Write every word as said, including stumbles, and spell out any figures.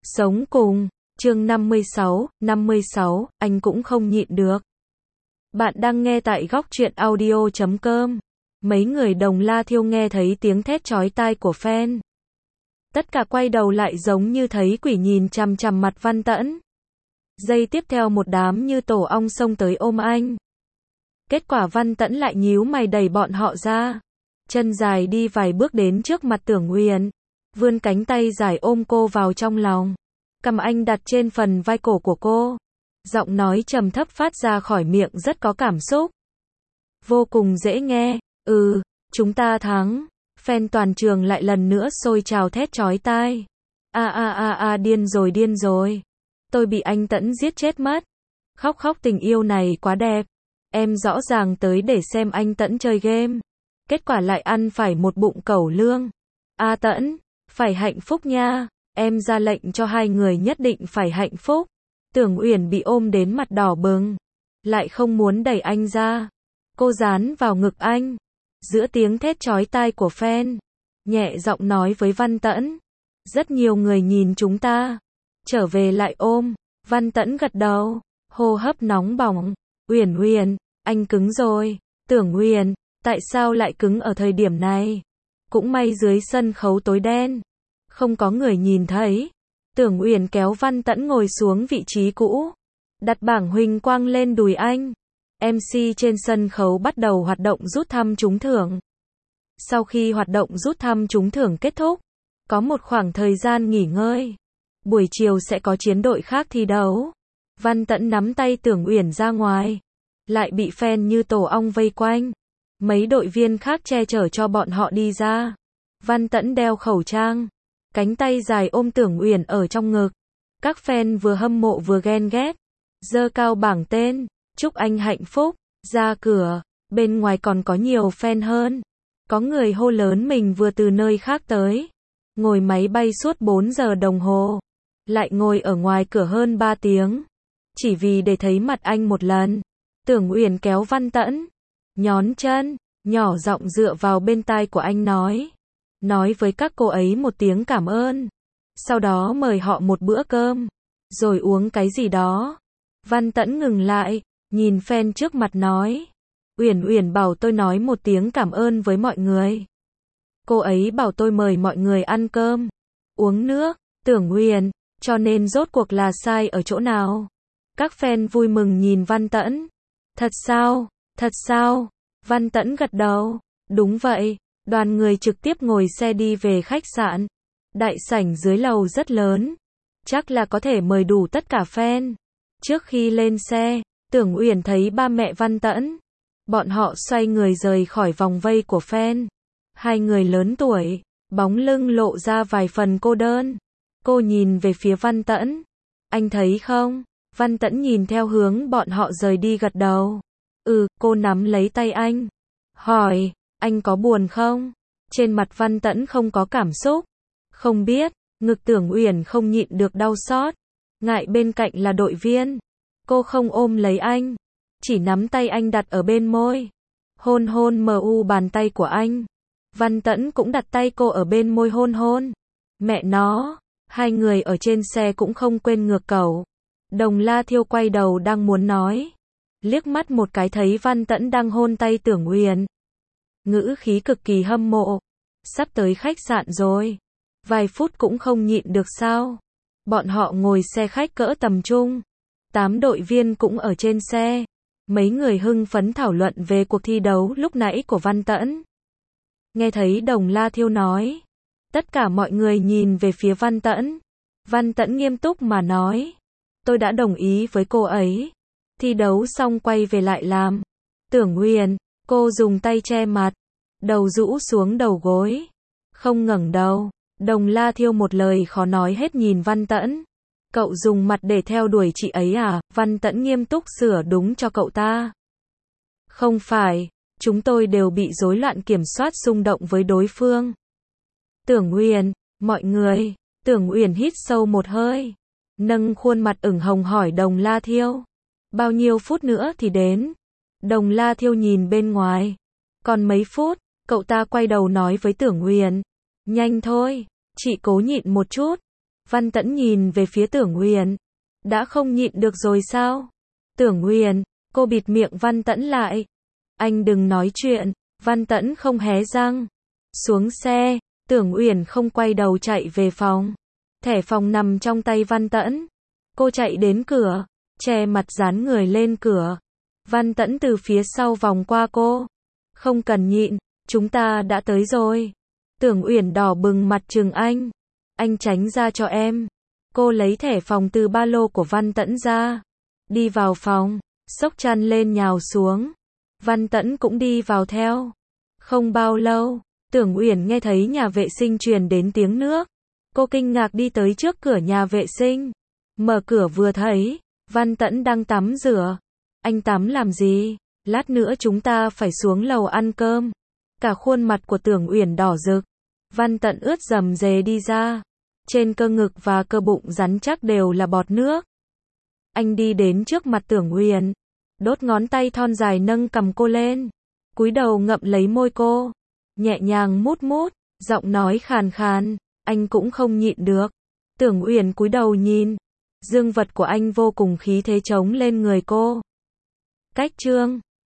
Sống cùng, chương năm mươi sáu, năm mươi sáu, anh cũng không nhịn được. Bạn đang nghe tại góc truyện audio chấm com. Mấy người Đồng La Thiêu nghe thấy tiếng thét chói tai của fan. Tất cả quay đầu lại giống như thấy quỷ nhìn chằm chằm mặt Văn Tẫn. Giây tiếp theo một đám như tổ ong xông tới ôm anh. Kết quả Văn Tẫn lại nhíu mày đẩy bọn họ ra. Chân dài đi vài bước đến trước mặt Tưởng Uyển. Vươn cánh tay dài ôm cô vào trong lòng. Cầm anh đặt trên phần vai cổ của cô. Giọng nói trầm thấp phát ra khỏi miệng rất có cảm xúc. Vô cùng dễ nghe. Ừ, chúng ta thắng. Fan toàn trường lại lần nữa sôi trào thét chói tai. A a a a điên rồi điên rồi. Tôi bị anh Tẫn giết chết mất. Khóc khóc tình yêu này quá đẹp. Em rõ ràng tới để xem anh Tẫn chơi game. Kết quả lại ăn phải một bụng cẩu lương. A Tẫn, phải hạnh phúc nha. Em ra lệnh cho hai người nhất định phải hạnh phúc. Tưởng Uyển bị ôm đến mặt đỏ bừng. Lại không muốn đẩy anh ra. Cô dán vào ngực anh. Giữa tiếng thét chói tai của fan. Nhẹ giọng nói với Văn Tẫn. Rất nhiều người nhìn chúng ta. Trở về lại ôm. Văn Tẫn gật đầu. Hô hấp nóng bỏng. Uyển Uyển, anh cứng rồi. Tưởng Uyển, tại sao lại cứng ở thời điểm này? Cũng may dưới sân khấu tối đen. Không có người nhìn thấy. Tưởng Uyển kéo Văn Tẫn ngồi xuống vị trí cũ. Đặt bảng huỳnh quang lên đùi anh. em xê trên sân khấu bắt đầu hoạt động rút thăm trúng thưởng. Sau khi hoạt động rút thăm trúng thưởng kết thúc, có một khoảng thời gian nghỉ ngơi. Buổi chiều sẽ có chiến đội khác thi đấu. Văn Tẫn nắm tay Tưởng Uyển ra ngoài. Lại bị fan như tổ ong vây quanh. Mấy đội viên khác che chở cho bọn họ đi ra. Văn Tẫn đeo khẩu trang. Cánh tay dài ôm Tưởng Uyển ở trong ngực. Các fan vừa hâm mộ vừa ghen ghét. Giơ cao bảng tên. Chúc anh hạnh phúc. Ra cửa. Bên ngoài còn có nhiều fan hơn. Có người hô lớn mình vừa từ nơi khác tới. Ngồi máy bay suốt bốn giờ đồng hồ. Lại ngồi ở ngoài cửa hơn ba tiếng. Chỉ vì để thấy mặt anh một lần. Tưởng Uyển kéo Văn Tẫn. Nhón chân. Nhỏ giọng dựa vào bên tai của anh nói. Nói với các cô ấy một tiếng cảm ơn. Sau đó mời họ một bữa cơm. Rồi uống cái gì đó. Văn Tẫn ngừng lại. Nhìn fan trước mặt nói. Uyển Uyển bảo tôi nói một tiếng cảm ơn với mọi người. Cô ấy bảo tôi mời mọi người ăn cơm. Uống nước. Tưởng Uyển. Cho nên rốt cuộc là sai ở chỗ nào? Các fan vui mừng nhìn Văn Tẫn. Thật sao? Thật sao? Văn Tẫn gật đầu. Đúng vậy. Đoàn người trực tiếp ngồi xe đi về khách sạn. Đại sảnh dưới lầu rất lớn. Chắc là có thể mời đủ tất cả fan. Trước khi lên xe, Tưởng Uyển thấy ba mẹ Văn Tẫn. Bọn họ xoay người rời khỏi vòng vây của fan. Hai người lớn tuổi, bóng lưng lộ ra vài phần cô đơn. Cô nhìn về phía Văn Tẫn. Anh thấy không? Văn Tẫn nhìn theo hướng bọn họ rời đi gật đầu. Ừ, cô nắm lấy tay anh. Hỏi, anh có buồn không? Trên mặt Văn Tẫn không có cảm xúc. Không biết, ngực Tưởng Uyển không nhịn được đau xót. Ngại bên cạnh là đội viên. Cô không ôm lấy anh. Chỉ nắm tay anh đặt ở bên môi. Hôn hôn mờ u bàn tay của anh. Văn Tẫn cũng đặt tay cô ở bên môi hôn hôn. Mẹ nó, hai người ở trên xe cũng không quên ngược cẩu. Đồng La Thiêu quay đầu đang muốn nói. Liếc mắt một cái thấy Văn Tẫn đang hôn tay Tưởng Uyển. Ngữ khí cực kỳ hâm mộ. Sắp tới khách sạn rồi. Vài phút cũng không nhịn được sao. Bọn họ ngồi xe khách cỡ tầm trung. Tám đội viên cũng ở trên xe. Mấy người hưng phấn thảo luận về cuộc thi đấu lúc nãy của Văn Tẫn. Nghe thấy Đồng La Thiêu nói. Tất cả mọi người nhìn về phía Văn Tẫn. Văn Tẫn nghiêm túc mà nói. Tôi đã đồng ý với cô ấy. Thi đấu xong quay về lại làm. Tưởng Uyển, cô dùng tay che mặt. Đầu rũ xuống đầu gối. Không ngẩng đầu. Đồng La Thiêu một lời khó nói hết nhìn Văn Tẫn. Cậu dùng mặt để theo đuổi chị ấy à? Văn Tẫn nghiêm túc sửa đúng cho cậu ta. Không phải, chúng tôi đều bị rối loạn kiểm soát xung động với đối phương. Tưởng Uyển, mọi người. Tưởng Uyển hít sâu một hơi. Nâng khuôn mặt ửng hồng hỏi Đồng La Thiêu. Bao nhiêu phút nữa thì đến? Đồng La Thiêu nhìn bên ngoài. Còn mấy phút, cậu ta quay đầu nói với Tưởng Uyển. Nhanh thôi, chị cố nhịn một chút. Văn Tẫn nhìn về phía Tưởng Uyển. Đã không nhịn được rồi sao? Tưởng Uyển, cô bịt miệng Văn Tẫn lại. Anh đừng nói chuyện. Văn Tẫn không hé răng. Xuống xe, Tưởng Uyển không quay đầu chạy về phòng. Thẻ phòng nằm trong tay Văn Tẫn. Cô chạy đến cửa, che mặt dán người lên cửa. Văn Tẫn từ phía sau vòng qua cô. Không cần nhịn, chúng ta đã tới rồi. Tưởng Uyển đỏ bừng mặt trừng anh. Anh tránh ra cho em. Cô lấy thẻ phòng từ ba lô của Văn Tẫn ra. Đi vào phòng, xốc chăn lên nhào xuống. Văn Tẫn cũng đi vào theo. Không bao lâu, Tưởng Uyển nghe thấy nhà vệ sinh truyền đến tiếng nước. Cô kinh ngạc đi tới trước cửa nhà vệ sinh. Mở cửa vừa thấy, Văn Tẫn đang tắm rửa. Anh tắm làm gì? Lát nữa chúng ta phải xuống lầu ăn cơm. Cả khuôn mặt của Tưởng Uyển đỏ rực. Văn Tẫn ướt dầm dề đi ra. Trên cơ ngực và cơ bụng rắn chắc đều là bọt nước. Anh đi đến trước mặt Tưởng Uyển, đốt ngón tay thon dài nâng cằm cô lên, cúi đầu ngậm lấy môi cô, nhẹ nhàng mút mút, giọng nói khàn khàn, anh cũng không nhịn được. Tưởng Uyển cúi đầu nhìn, dương vật của anh vô cùng khí thế trống lên người cô. Cách chương